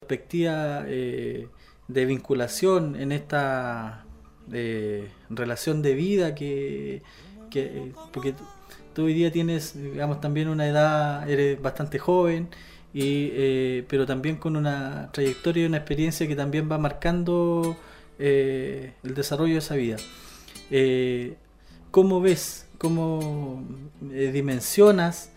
perspectiva de vinculación en esta relación de vida porque tú hoy día tienes, digamos, también una edad, eres bastante joven, pero también con una trayectoria y una experiencia que también va marcando el desarrollo de esa vida. ¿Cómo ves, cómo dimensionas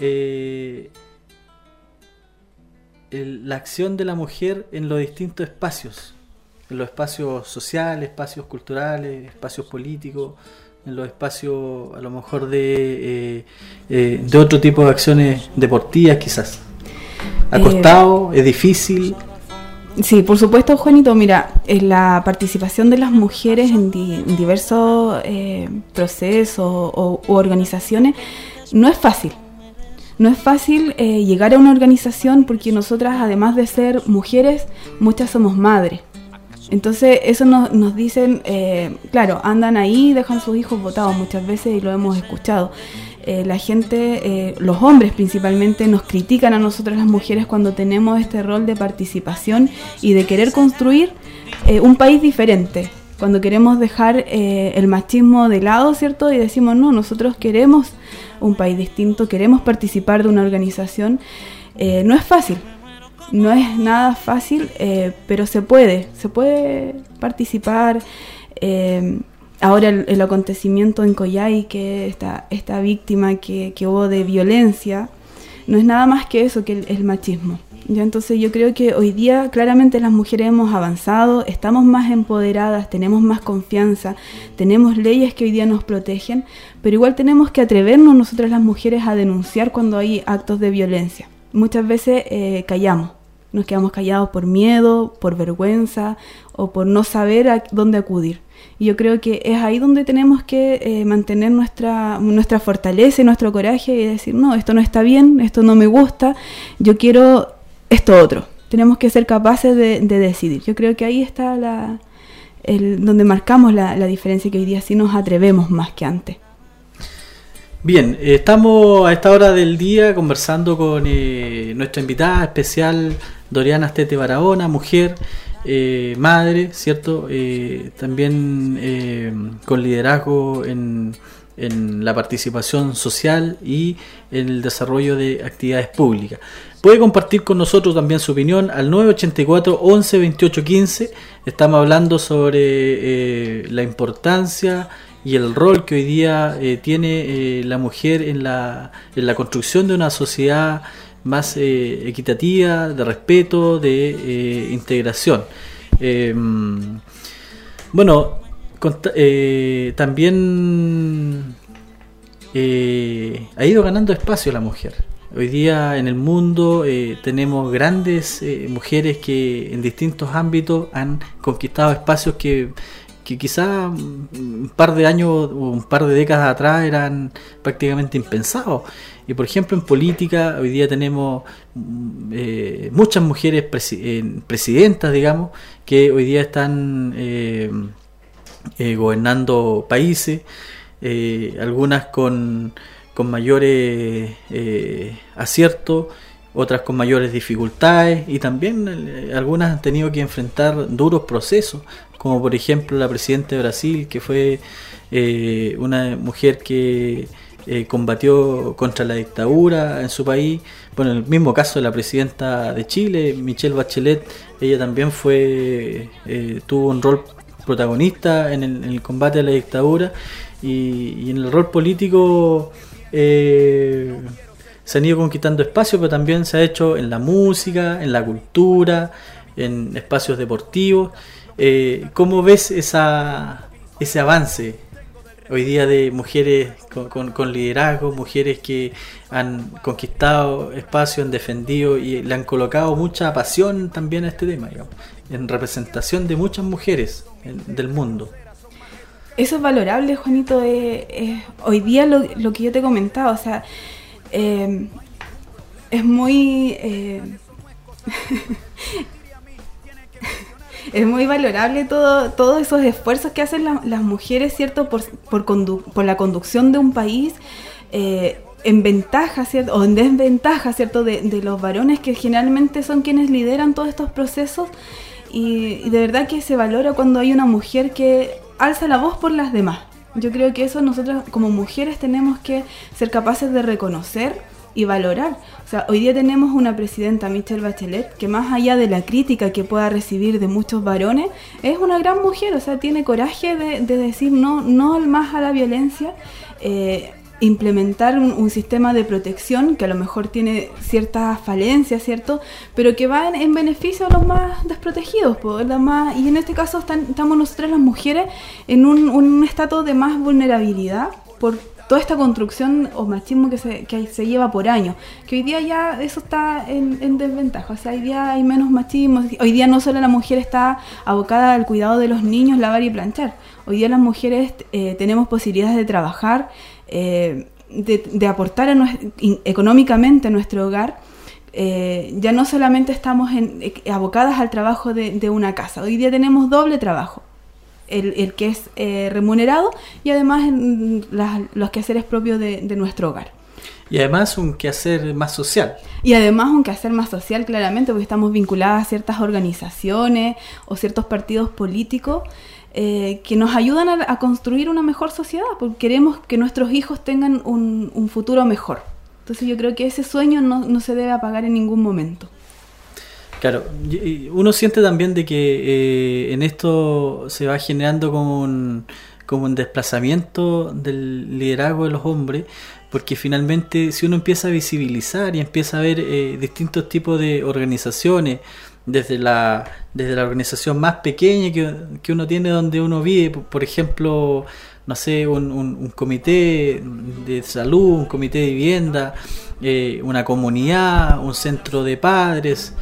la acción de la mujer en los distintos espacios? En los espacios sociales, espacios culturales, espacios políticos, en los espacios a lo mejor de otro tipo de acciones deportivas quizás. ¿Ha costado? ¿Es difícil? Sí, por supuesto, Juanito. Mira, la participación de las mujeres en diversos procesos u organizaciones no es fácil. No es fácil llegar a una organización porque nosotras, además de ser mujeres, muchas somos madres. Entonces eso nos dicen, claro, andan ahí, dejan sus hijos botados muchas veces y lo hemos escuchado. La gente, los hombres principalmente, nos critican a nosotras las mujeres cuando tenemos este rol de participación y de querer construir un país diferente. Cuando queremos dejar el machismo de lado, ¿cierto? Y decimos, no, nosotros queremos un país distinto, queremos participar de una organización. No es fácil. No es nada fácil, pero se puede participar. Ahora el acontecimiento en Coyhai, que esta víctima que hubo de violencia, no es nada más que eso, que el machismo. ¿Ya? Entonces yo creo que hoy día claramente las mujeres hemos avanzado, estamos más empoderadas, tenemos más confianza, tenemos leyes que hoy día nos protegen, pero igual tenemos que atrevernos nosotras las mujeres a denunciar cuando hay actos de violencia. Muchas veces callamos. Nos quedamos callados por miedo, por vergüenza o por no saber a dónde acudir. Y yo creo que es ahí donde tenemos que mantener nuestra fortaleza y nuestro coraje y decir, no, esto no está bien, esto no me gusta, yo quiero esto otro. Tenemos que ser capaces de decidir. Yo creo que ahí está donde marcamos la diferencia, que hoy día sí nos atrevemos más que antes. Bien, estamos a esta hora del día conversando con nuestra invitada especial, Doriana Astete Barahona, mujer, madre, ¿cierto? También con liderazgo en la participación social y en el desarrollo de actividades públicas. Puede compartir con nosotros también su opinión al 984 11 28 15. Estamos hablando sobre la importancia y el rol que hoy día tiene la mujer en la construcción de una sociedad más equitativa, de respeto, de integración. También ha ido ganando espacio la mujer. Hoy día en el mundo tenemos grandes mujeres que en distintos ámbitos han conquistado espacios que quizá un par de años o un par de décadas atrás eran prácticamente impensados. Y por ejemplo en política hoy día tenemos muchas mujeres presidentas, digamos, que hoy día están gobernando países, algunas con mayores aciertos, otras con mayores dificultades, y también algunas han tenido que enfrentar duros procesos, como por ejemplo la presidenta de Brasil, que fue una mujer que combatió contra la dictadura en su país. Bueno, en el mismo caso de la presidenta de Chile, Michelle Bachelet, ella también tuvo un rol protagonista en el combate a la dictadura, y en el rol político se han ido conquistando espacios, pero también se ha hecho en la música, en la cultura, en espacios deportivos. ¿Cómo ves ese avance hoy día de mujeres con liderazgo, mujeres que han conquistado espacios, han defendido y le han colocado mucha pasión también a este tema, digamos, en representación de muchas mujeres del mundo? Eso es valorable, Juanito. Hoy día lo que yo te comentaba, o sea, es muy es muy valorable todos esos esfuerzos que hacen las mujeres, ¿cierto? Por la conducción de un país. en ventaja, ¿cierto? O en desventaja, ¿cierto? De los varones, que generalmente son quienes lideran todos estos procesos, y de verdad que se valora cuando hay una mujer que alza la voz por las demás. Yo creo que eso nosotros como mujeres tenemos que ser capaces de reconocer y valorar. O sea, hoy día tenemos una presidenta, Michelle Bachelet, que más allá de la crítica que pueda recibir de muchos varones, es una gran mujer. O sea, tiene coraje de decir no más a la violencia, implementar un sistema de protección que a lo mejor tiene ciertas falencias, ¿cierto? Pero que va en beneficio a los más desprotegidos, y en este caso estamos nosotras las mujeres en un estatus de más vulnerabilidad por toda esta construcción o machismo que se lleva por años, que hoy día ya eso está en desventaja. O sea, hoy día hay menos machismo, hoy día no solo la mujer está abocada al cuidado de los niños, lavar y planchar, hoy día las mujeres tenemos posibilidades de trabajar, de aportar económicamente a nuestro hogar. Ya no solamente estamos abocadas al trabajo de una casa, hoy día tenemos doble trabajo, el que es remunerado, y además los quehaceres propios de nuestro hogar. Y además un quehacer más social. Claramente, porque estamos vinculadas a ciertas organizaciones o ciertos partidos políticos que nos ayudan a construir una mejor sociedad, porque queremos que nuestros hijos tengan un futuro mejor. Entonces yo creo que ese sueño no se debe apagar en ningún momento. Claro, uno siente también de que en esto se va generando como un desplazamiento del liderazgo de los hombres, porque finalmente si uno empieza a visibilizar y empieza a ver distintos tipos de organizaciones, desde la organización más pequeña que uno tiene donde uno vive, por ejemplo, no sé, un comité de salud, un comité de vivienda, una comunidad, un centro de padres,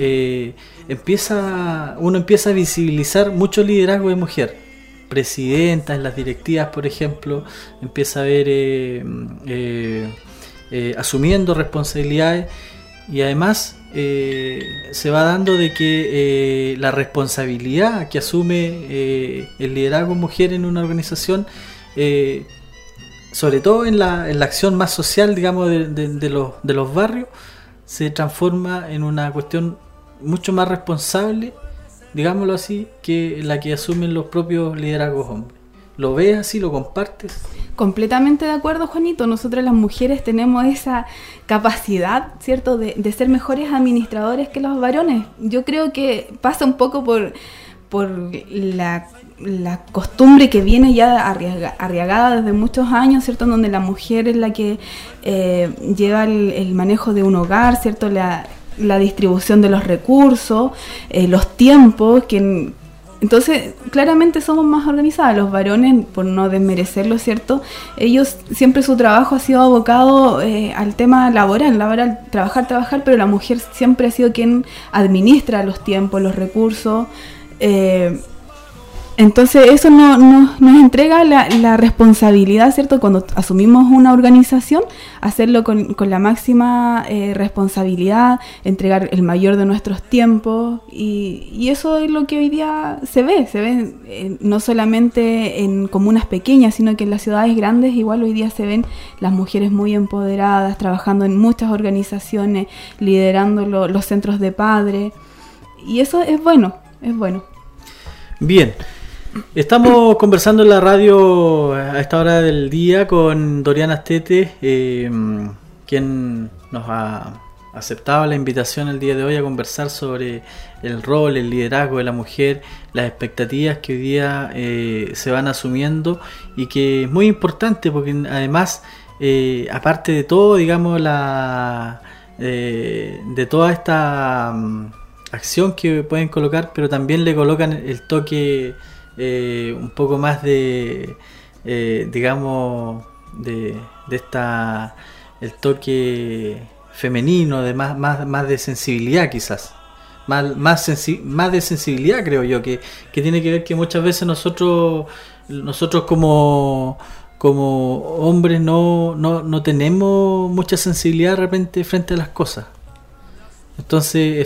uno empieza a visibilizar mucho liderazgo de mujer, presidentas en las directivas, por ejemplo, empieza a ver asumiendo responsabilidades, y además se va dando de que la responsabilidad que asume el liderazgo mujer en una organización, sobre todo en la acción más social, digamos, de los barrios, se transforma en una cuestión mucho más responsable, digámoslo así, que la que asumen los propios liderazgos hombres. ¿Lo ves así? ¿Lo compartes? Completamente de acuerdo, Juanito. Nosotras las mujeres tenemos esa capacidad, ¿cierto?, de ser mejores administradores que los varones. Yo creo que pasa un poco por la costumbre que viene ya arriagada desde muchos años, ¿cierto?, en donde la mujer es la que lleva el manejo de un hogar, ¿cierto?, la distribución de los recursos, los tiempos, entonces claramente somos más organizadas. Los varones, por no desmerecerlo, ¿cierto?, ellos siempre su trabajo ha sido abocado al tema laboral, trabajar, pero la mujer siempre ha sido quien administra los tiempos, los recursos. Entonces eso nos entrega la responsabilidad, ¿cierto?, cuando asumimos una organización, hacerlo con la máxima responsabilidad, entregar el mayor de nuestros tiempos, y eso es lo que hoy día se ve no solamente en comunas pequeñas, sino que en las ciudades grandes igual hoy día se ven las mujeres muy empoderadas, trabajando en muchas organizaciones, liderando los centros de padres, y eso es bueno. Bien. Estamos conversando en la radio a esta hora del día con Doriana Astete, quien nos ha aceptado la invitación el día de hoy a conversar sobre el rol, el liderazgo de la mujer, las expectativas que hoy día se van asumiendo, y que es muy importante porque además, aparte de todo, digamos, de toda esta acción que pueden colocar, pero también le colocan el toque un poco más de digamos de esta, el toque femenino, de más de sensibilidad, quizás más de sensibilidad, creo yo, que tiene que ver que muchas veces nosotros como hombres no tenemos mucha sensibilidad de repente frente a las cosas. Entonces,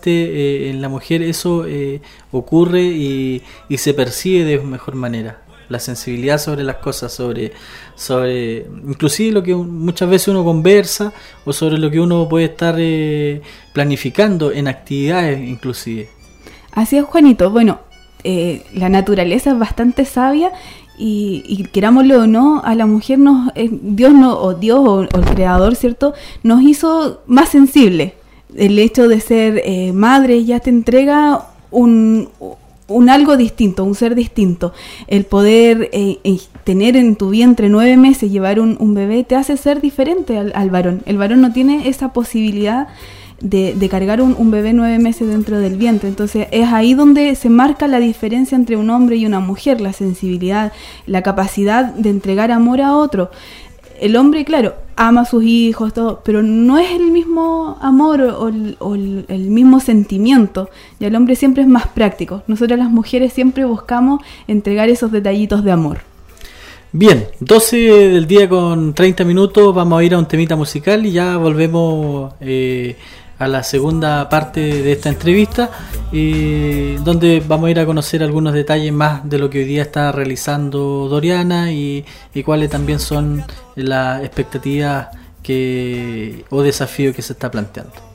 efectivamente, en la mujer eso ocurre y se percibe de mejor manera. la sensibilidad sobre las cosas, sobre inclusive lo que muchas veces uno conversa o sobre lo que uno puede estar planificando en actividades inclusive. Así es, Juanito. Bueno, la naturaleza es bastante sabia y querámoslo o no, a la mujer Dios o el creador, ¿cierto?, nos hizo más sensible. El hecho de ser madre ya te entrega un algo distinto, un ser distinto. El poder tener en tu vientre 9 meses, llevar un bebé, te hace ser diferente al varón. El varón no tiene esa posibilidad de cargar un bebé 9 meses dentro del vientre. Entonces es ahí donde se marca la diferencia entre un hombre y una mujer, la sensibilidad, la capacidad de entregar amor a otro. El hombre, claro, ama a sus hijos, todo, pero no es el mismo amor o el mismo sentimiento. Y el hombre siempre es más práctico. Nosotras las mujeres siempre buscamos entregar esos detallitos de amor. Bien, 12 del día con 30 minutos, vamos a ir a un temita musical y ya volvemos a la segunda parte de esta entrevista, donde vamos a ir a conocer algunos detalles más de lo que hoy día está realizando Doriana y cuáles también son las expectativas o desafíos que se está planteando.